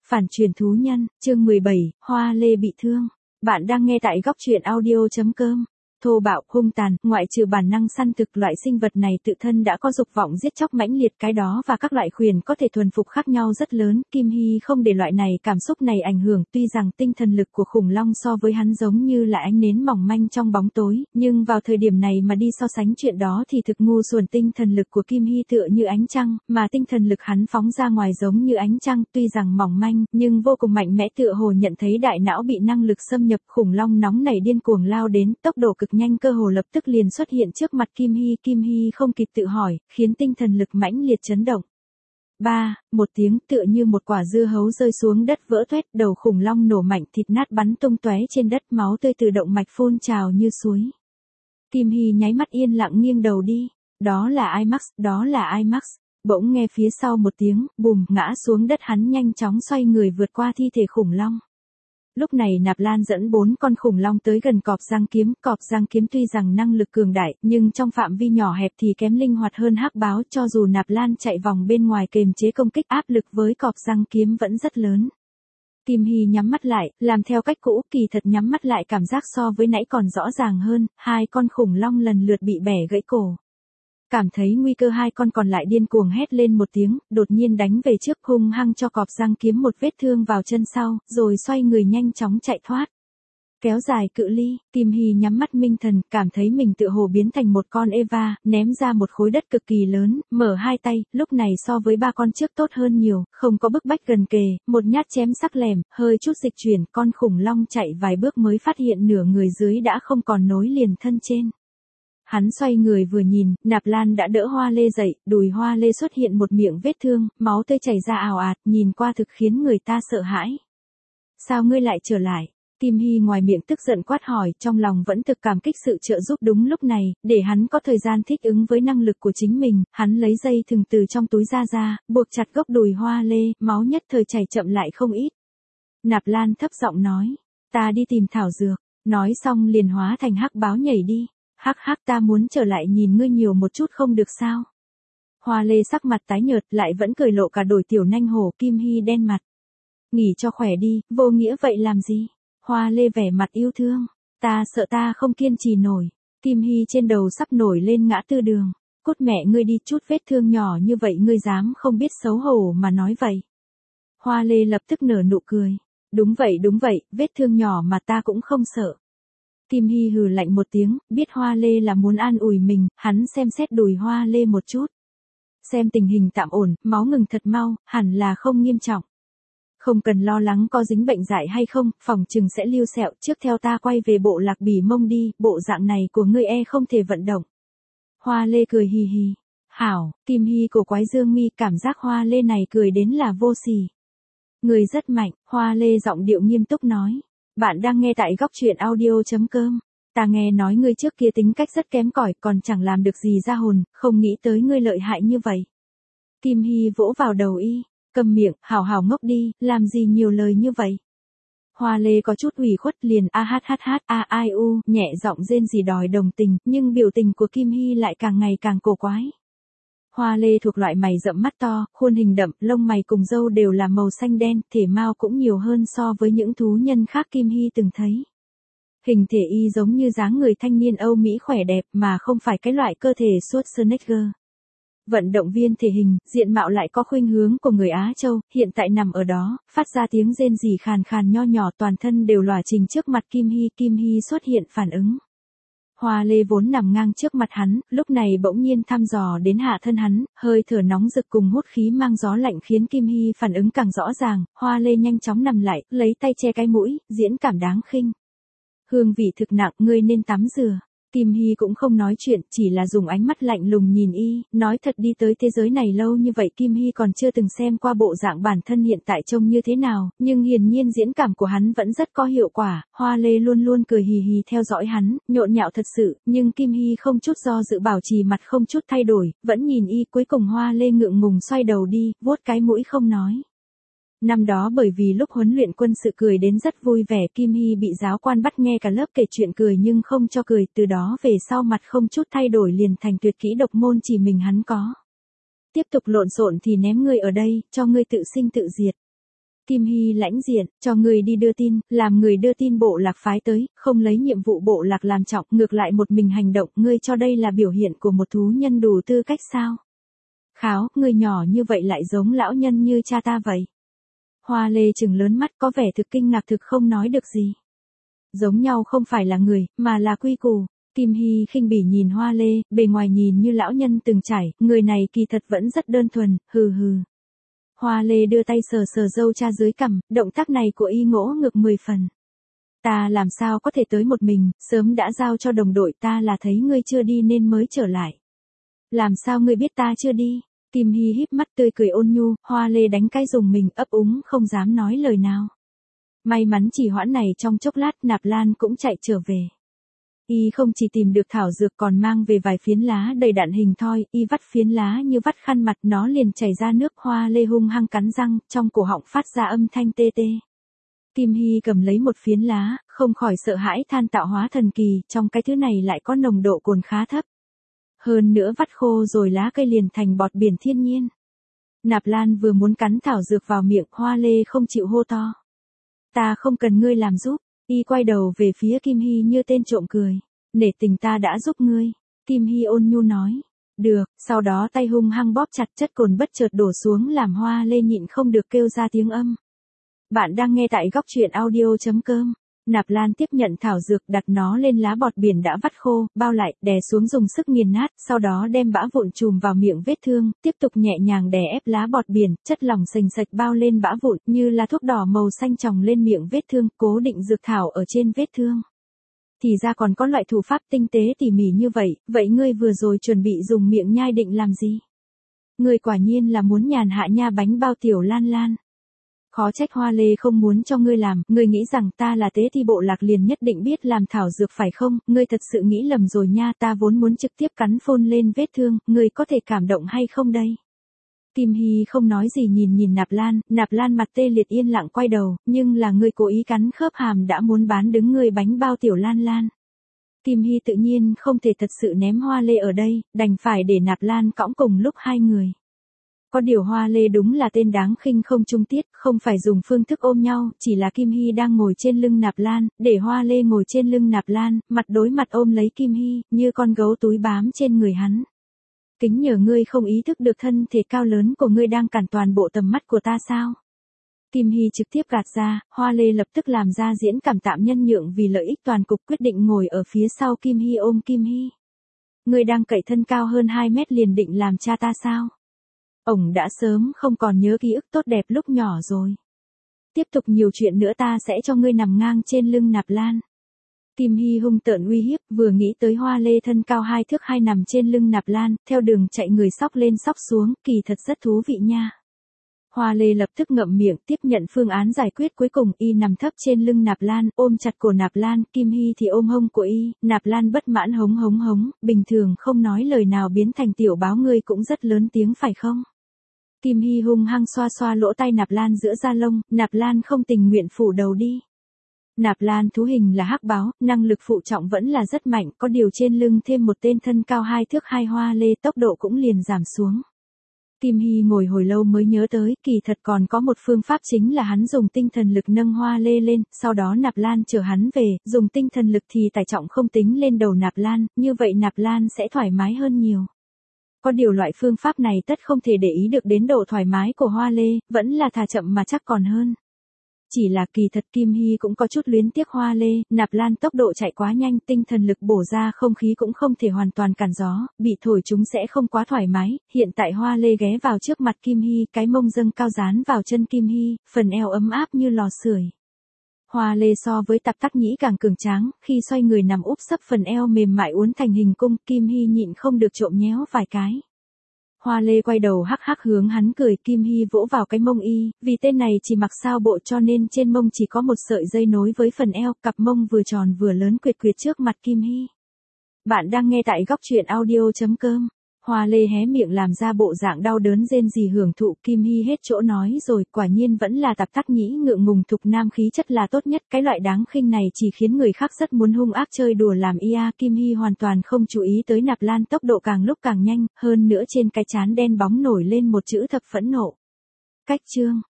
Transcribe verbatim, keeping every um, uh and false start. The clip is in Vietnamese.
Phản truyền thú nhân, chương mười bảy, Hoa Lê bị thương. Bạn đang nghe tại góc truyện audio.com. Thô bạo, hung tàn, ngoại trừ bản năng săn thực, loại sinh vật này tự thân đã có dục vọng giết chóc mãnh liệt, cái đó và các loại khuyển có thể thuần phục khác nhau rất lớn. Kim Hy không để loại này cảm xúc này ảnh hưởng, tuy rằng tinh thần lực của khủng long so với hắn giống như là ánh nến mỏng manh trong bóng tối, nhưng vào thời điểm này mà đi so sánh chuyện đó thì thực ngu xuẩn. Tinh thần lực của Kim Hy tựa như ánh trăng, mà tinh thần lực hắn phóng ra ngoài giống như ánh trăng, tuy rằng mỏng manh, nhưng vô cùng mạnh mẽ, tựa hồ nhận thấy đại não bị năng lực xâm nhập. Khủng long nóng nảy điên cuồng lao đến, tốc độ cực nhanh, cơ hồ lập tức liền xuất hiện trước mặt Kim Hy. Kim Hy không kịp tự hỏi, khiến tinh thần lực mãnh liệt chấn động. Ba, một tiếng, tựa như một quả dưa hấu rơi xuống đất vỡ toét, đầu khủng long nổ mạnh, thịt nát bắn tung tóe trên đất, máu tươi từ động mạch phun trào như suối. Kim Hy nháy mắt yên lặng nghiêng đầu đi. Đó là IMAX, đó là IMAX. Bỗng nghe phía sau một tiếng, bùm, ngã xuống đất, hắn nhanh chóng xoay người vượt qua thi thể khủng long. Lúc này Nạp Lan dẫn bốn con khủng long tới gần cọp giang kiếm. Cọp giang kiếm tuy rằng năng lực cường đại, nhưng trong phạm vi nhỏ hẹp thì kém linh hoạt hơn hắc báo. Cho dù Nạp Lan chạy vòng bên ngoài kềm chế công kích, áp lực với cọp giang kiếm vẫn rất lớn. Kim Hy nhắm mắt lại, làm theo cách cũ, kỳ thật nhắm mắt lại cảm giác so với nãy còn rõ ràng hơn. Hai con khủng long lần lượt bị bẻ gãy cổ. Cảm thấy nguy cơ, hai con còn lại điên cuồng hét lên một tiếng, đột nhiên đánh về trước, hung hăng cho cọp giang kiếm một vết thương vào chân sau, rồi xoay người nhanh chóng chạy thoát. Kéo dài cự ly, Kim Hy nhắm mắt minh thần, cảm thấy mình tựa hồ biến thành một con Eva, ném ra một khối đất cực kỳ lớn, mở hai tay, lúc này so với ba con trước tốt hơn nhiều, không có bức bách gần kề, một nhát chém sắc lẻm, hơi chút dịch chuyển, con khủng long chạy vài bước mới phát hiện nửa người dưới đã không còn nối liền thân trên. Hắn xoay người vừa nhìn, Nạp Lan đã đỡ Hoa Lê dậy, đùi Hoa Lê xuất hiện một miệng vết thương, máu tươi chảy ra ào ạt, nhìn qua thực khiến người ta sợ hãi. Sao ngươi lại trở lại? Kim Hy ngoài miệng tức giận quát hỏi, trong lòng vẫn thực cảm kích sự trợ giúp đúng lúc này, để hắn có thời gian thích ứng với năng lực của chính mình. Hắn lấy dây thừng từ trong túi ra ra, buộc chặt gốc đùi Hoa Lê, máu nhất thời chảy chậm lại không ít. Nạp Lan thấp giọng nói, ta đi tìm thảo dược, nói xong liền hóa thành hắc báo nhảy đi. Hắc hắc, ta muốn trở lại nhìn ngươi nhiều một chút không được sao? Hoa Lê sắc mặt tái nhợt, lại vẫn cười lộ cả đôi tiểu nanh hổ. Kim Hy đen mặt. Nghỉ cho khỏe đi, vô nghĩa vậy làm gì? Hoa Lê vẻ mặt yêu thương. Ta sợ ta không kiên trì nổi. Kim Hy trên đầu sắp nổi lên ngã tư đường. Cút mẹ ngươi đi, chút vết thương nhỏ như vậy ngươi dám không biết xấu hổ mà nói vậy? Hoa Lê lập tức nở nụ cười. Đúng vậy đúng vậy, vết thương nhỏ mà ta cũng không sợ. Kim Hy hừ lạnh một tiếng, biết Hoa Lê là muốn an ủi mình, hắn xem xét đùi Hoa Lê một chút. Xem tình hình tạm ổn, máu ngừng thật mau, hẳn là không nghiêm trọng. Không cần lo lắng có dính bệnh dại hay không, phòng chừng sẽ lưu sẹo, trước theo ta quay về bộ Lạc Bỉ Mông đi, bộ dạng này của ngươi e không thể vận động. Hoa Lê cười hì hì. Hảo, Kim Hy cổ quái dương mi, cảm giác Hoa Lê này cười đến là vô sỉ. Người rất mạnh, Hoa Lê giọng điệu nghiêm túc nói. Bạn đang nghe tại góc truyện audio.com. Ta nghe nói ngươi trước kia tính cách rất kém cỏi, còn chẳng làm được gì ra hồn, không nghĩ tới ngươi lợi hại như vậy. Kim Hy vỗ vào đầu y, cầm miệng, hảo hảo ngốc đi, làm gì nhiều lời như vậy. Hoa Lê có chút ủy khuất liền a hát hát hát a ai u, nhẹ giọng rên gì đòi đồng tình, nhưng biểu tình của Kim Hy lại càng ngày càng cổ quái. Hoa Lê thuộc loại mày rậm mắt to, khuôn hình đậm, lông mày cùng râu đều là màu xanh đen, thể mao cũng nhiều hơn so với những thú nhân khác Kim Hy từng thấy. Hình thể y giống như dáng người thanh niên Âu Mỹ khỏe đẹp mà không phải cái loại cơ thể Schwarzenegger. Vận động viên thể hình, diện mạo lại có khuynh hướng của người Á Châu, hiện tại nằm ở đó, phát ra tiếng rên rỉ khàn khàn nho nhỏ, toàn thân đều lòa trình trước mặt Kim Hy. Kim Hy xuất hiện phản ứng. Hoa Lê vốn nằm ngang trước mặt hắn, lúc này bỗng nhiên thăm dò đến hạ thân hắn, hơi thở nóng rực cùng hút khí mang gió lạnh khiến Kim Hy phản ứng càng rõ ràng. Hoa Lê nhanh chóng nằm lại, lấy tay che cái mũi, diễn cảm đáng khinh. Hương vị thực nặng, ngươi nên tắm rửa. Kim Hy cũng không nói chuyện, chỉ là dùng ánh mắt lạnh lùng nhìn y, nói thật đi tới thế giới này lâu như vậy Kim Hy còn chưa từng xem qua bộ dạng bản thân hiện tại trông như thế nào, nhưng hiển nhiên diễn cảm của hắn vẫn rất có hiệu quả. Hoa Lê luôn luôn cười hì hì theo dõi hắn, nhộn nhạo thật sự, nhưng Kim Hy không chút do dự bảo trì mặt không chút thay đổi, vẫn nhìn y. Cuối cùng Hoa Lê ngượng ngùng xoay đầu đi, vuốt cái mũi không nói. Năm đó bởi vì lúc huấn luyện quân sự cười đến rất vui vẻ, Kim Hy bị giáo quan bắt nghe cả lớp kể chuyện cười nhưng không cho cười, từ đó về sau mặt không chút thay đổi liền thành tuyệt kỹ độc môn chỉ mình hắn có. Tiếp tục lộn xộn thì ném ngươi ở đây, cho ngươi tự sinh tự diệt. Kim Hy lãnh diện, cho người đi đưa tin, làm người đưa tin bộ lạc phái tới, không lấy nhiệm vụ bộ lạc làm trọng, ngược lại một mình hành động, ngươi cho đây là biểu hiện của một thú nhân đủ tư cách sao? Kháo, người nhỏ như vậy lại giống lão nhân như cha ta vậy. Hoa Lê trừng lớn mắt có vẻ thực kinh ngạc thực không nói được gì. Giống nhau không phải là người, mà là quy củ. Kim Hy khinh bỉ nhìn Hoa Lê, bề ngoài nhìn như lão nhân từng trải, người này kỳ thật vẫn rất đơn thuần, hừ hừ. Hoa Lê đưa tay sờ sờ râu cha dưới cằm, động tác này của y ngỗ ngược mười phần. Ta làm sao có thể tới một mình, sớm đã giao cho đồng đội, ta là thấy ngươi chưa đi nên mới trở lại. Làm sao ngươi biết ta chưa đi? Kim Hy híp mắt tươi cười ôn nhu, Hoa Lê đánh cái dùng mình ấp úng không dám nói lời nào. May mắn chỉ hoãn này trong chốc lát Nạp Lan cũng chạy trở về. Y không chỉ tìm được thảo dược còn mang về vài phiến lá đầy đặn hình thoi, y vắt phiến lá như vắt khăn mặt nó liền chảy ra nước. Hoa Lê hung hăng cắn răng, trong cổ họng phát ra âm thanh tê tê. Kim Hy cầm lấy một phiến lá, không khỏi sợ hãi than tạo hóa thần kỳ, trong cái thứ này lại có nồng độ cồn khá thấp. Hơn nữa vắt khô rồi lá cây liền thành bọt biển thiên nhiên. Nạp Lan vừa muốn cắn thảo dược vào miệng, Hoa Lê không chịu hô to. Ta không cần ngươi làm giúp. Y quay đầu về phía Kim Hy như tên trộm cười. Nể tình ta đã giúp ngươi. Kim Hy ôn nhu nói. Được, sau đó tay hung hăng bóp chặt, chất cồn bất chợt đổ xuống làm Hoa Lê nhịn không được kêu ra tiếng âm. Bạn đang nghe tại góc truyện audio.com. Nạp Lan tiếp nhận thảo dược, đặt nó lên lá bọt biển đã vắt khô, bao lại, đè xuống dùng sức nghiền nát, sau đó đem bã vụn chùm vào miệng vết thương, tiếp tục nhẹ nhàng đè ép lá bọt biển, chất lỏng sền sệt bao lên bã vụn, như là thuốc đỏ màu xanh chồng lên miệng vết thương, cố định dược thảo ở trên vết thương. Thì ra còn có loại thủ pháp tinh tế tỉ mỉ như vậy, vậy ngươi vừa rồi chuẩn bị dùng miệng nhai định làm gì? Ngươi quả nhiên là muốn nhàn hạ nha bánh bao tiểu Lan Lan. Khó trách Hoa Lê không muốn cho ngươi làm, ngươi nghĩ rằng ta là tế thi bộ lạc liền nhất định biết làm thảo dược phải không, ngươi thật sự nghĩ lầm rồi nha, ta vốn muốn trực tiếp cắn phôn lên vết thương, ngươi có thể cảm động hay không đây? Kim Hy không nói gì nhìn nhìn Nạp Lan, Nạp Lan mặt tê liệt yên lặng quay đầu, nhưng là ngươi cố ý cắn khớp hàm đã muốn bán đứng ngươi bánh bao tiểu Lan Lan. Kim Hy tự nhiên không thể thật sự ném Hoa Lê ở đây, đành phải để Nạp Lan cõng cùng lúc hai người. Có điều Hoa Lê đúng là tên đáng khinh không trung tiết, không phải dùng phương thức ôm nhau, chỉ là Kim Hy đang ngồi trên lưng Nạp Lan, để Hoa Lê ngồi trên lưng Nạp Lan, mặt đối mặt ôm lấy Kim Hy, như con gấu túi bám trên người hắn. Kính nhờ ngươi không ý thức được thân thể cao lớn của ngươi đang cản toàn bộ tầm mắt của ta sao? Kim Hy trực tiếp gạt ra, Hoa Lê lập tức làm ra diễn cảm tạm nhân nhượng vì lợi ích toàn cục, quyết định ngồi ở phía sau Kim Hy ôm Kim Hy. Ngươi đang cậy thân cao hơn hai mét liền định làm cha ta sao? Ổng đã sớm không còn nhớ ký ức tốt đẹp lúc nhỏ rồi. Tiếp tục nhiều chuyện nữa ta sẽ cho ngươi nằm ngang trên lưng Nạp Lan. Kim Hy hung tợn uy hiếp, vừa nghĩ tới Hoa Lê thân cao hai thước hai nằm trên lưng Nạp Lan, theo đường chạy người sóc lên sóc xuống, kỳ thật rất thú vị nha. Hoa Lê lập tức ngậm miệng tiếp nhận phương án giải quyết cuối cùng, y nằm thấp trên lưng Nạp Lan, ôm chặt cổ Nạp Lan, Kim Hy thì ôm hông của y, Nạp Lan bất mãn hống hống hống, bình thường không nói lời nào biến thành tiểu báo ngươi cũng rất lớn tiếng phải không? Kim Hy hung hăng xoa xoa lỗ tai Nạp Lan giữa da lông, Nạp Lan không tình nguyện phủ đầu đi. Nạp Lan thú hình là hắc báo, năng lực phụ trọng vẫn là rất mạnh, có điều trên lưng thêm một tên thân cao hai thước hai Hoa Lê tốc độ cũng liền giảm xuống. Kim Hy ngồi hồi lâu mới nhớ tới, kỳ thật còn có một phương pháp chính là hắn dùng tinh thần lực nâng Hoa Lê lên, sau đó Nạp Lan chở hắn về, dùng tinh thần lực thì tải trọng không tính lên đầu Nạp Lan, như vậy Nạp Lan sẽ thoải mái hơn nhiều. Có điều loại phương pháp này tất không thể để ý được đến độ thoải mái của Hoa Lê, vẫn là thà chậm mà chắc còn hơn. Chỉ là kỳ thật Kim Hy cũng có chút luyến tiếc Hoa Lê, Nạp Lan tốc độ chạy quá nhanh, tinh thần lực bổ ra không khí cũng không thể hoàn toàn cản gió, bị thổi chúng sẽ không quá thoải mái, hiện tại Hoa Lê ghé vào trước mặt Kim Hy, cái mông dâng cao dán vào chân Kim Hy, phần eo ấm áp như lò sưởi. Hoa Lê so với Tạp Tắc Nhĩ càng cường tráng, khi xoay người nằm úp sấp phần eo mềm mại uốn thành hình cung, Kim Hy nhịn không được trộm nhéo vài cái. Hoa Lê quay đầu hắc hắc hướng hắn cười, Kim Hy vỗ vào cái mông y, vì tên này chỉ mặc sao bộ cho nên trên mông chỉ có một sợi dây nối với phần eo, cặp mông vừa tròn vừa lớn quyệt quyệt trước mặt Kim Hy. Bạn đang nghe tại góc truyện audio.com. Hoa Lê hé miệng làm ra bộ dạng đau đớn rên rỉ hưởng thụ, Kim Hy hết chỗ nói rồi, quả nhiên vẫn là Tạp Tắc Nhĩ ngượng ngùng thục nam khí chất là tốt nhất, cái loại đáng khinh này chỉ khiến người khác rất muốn hung ác chơi đùa làm ia. Kim Hy hoàn toàn không chú ý tới Nạp Lan tốc độ càng lúc càng nhanh, hơn nữa trên cái trán đen bóng nổi lên một chữ thập phẫn nộ. Cách chương.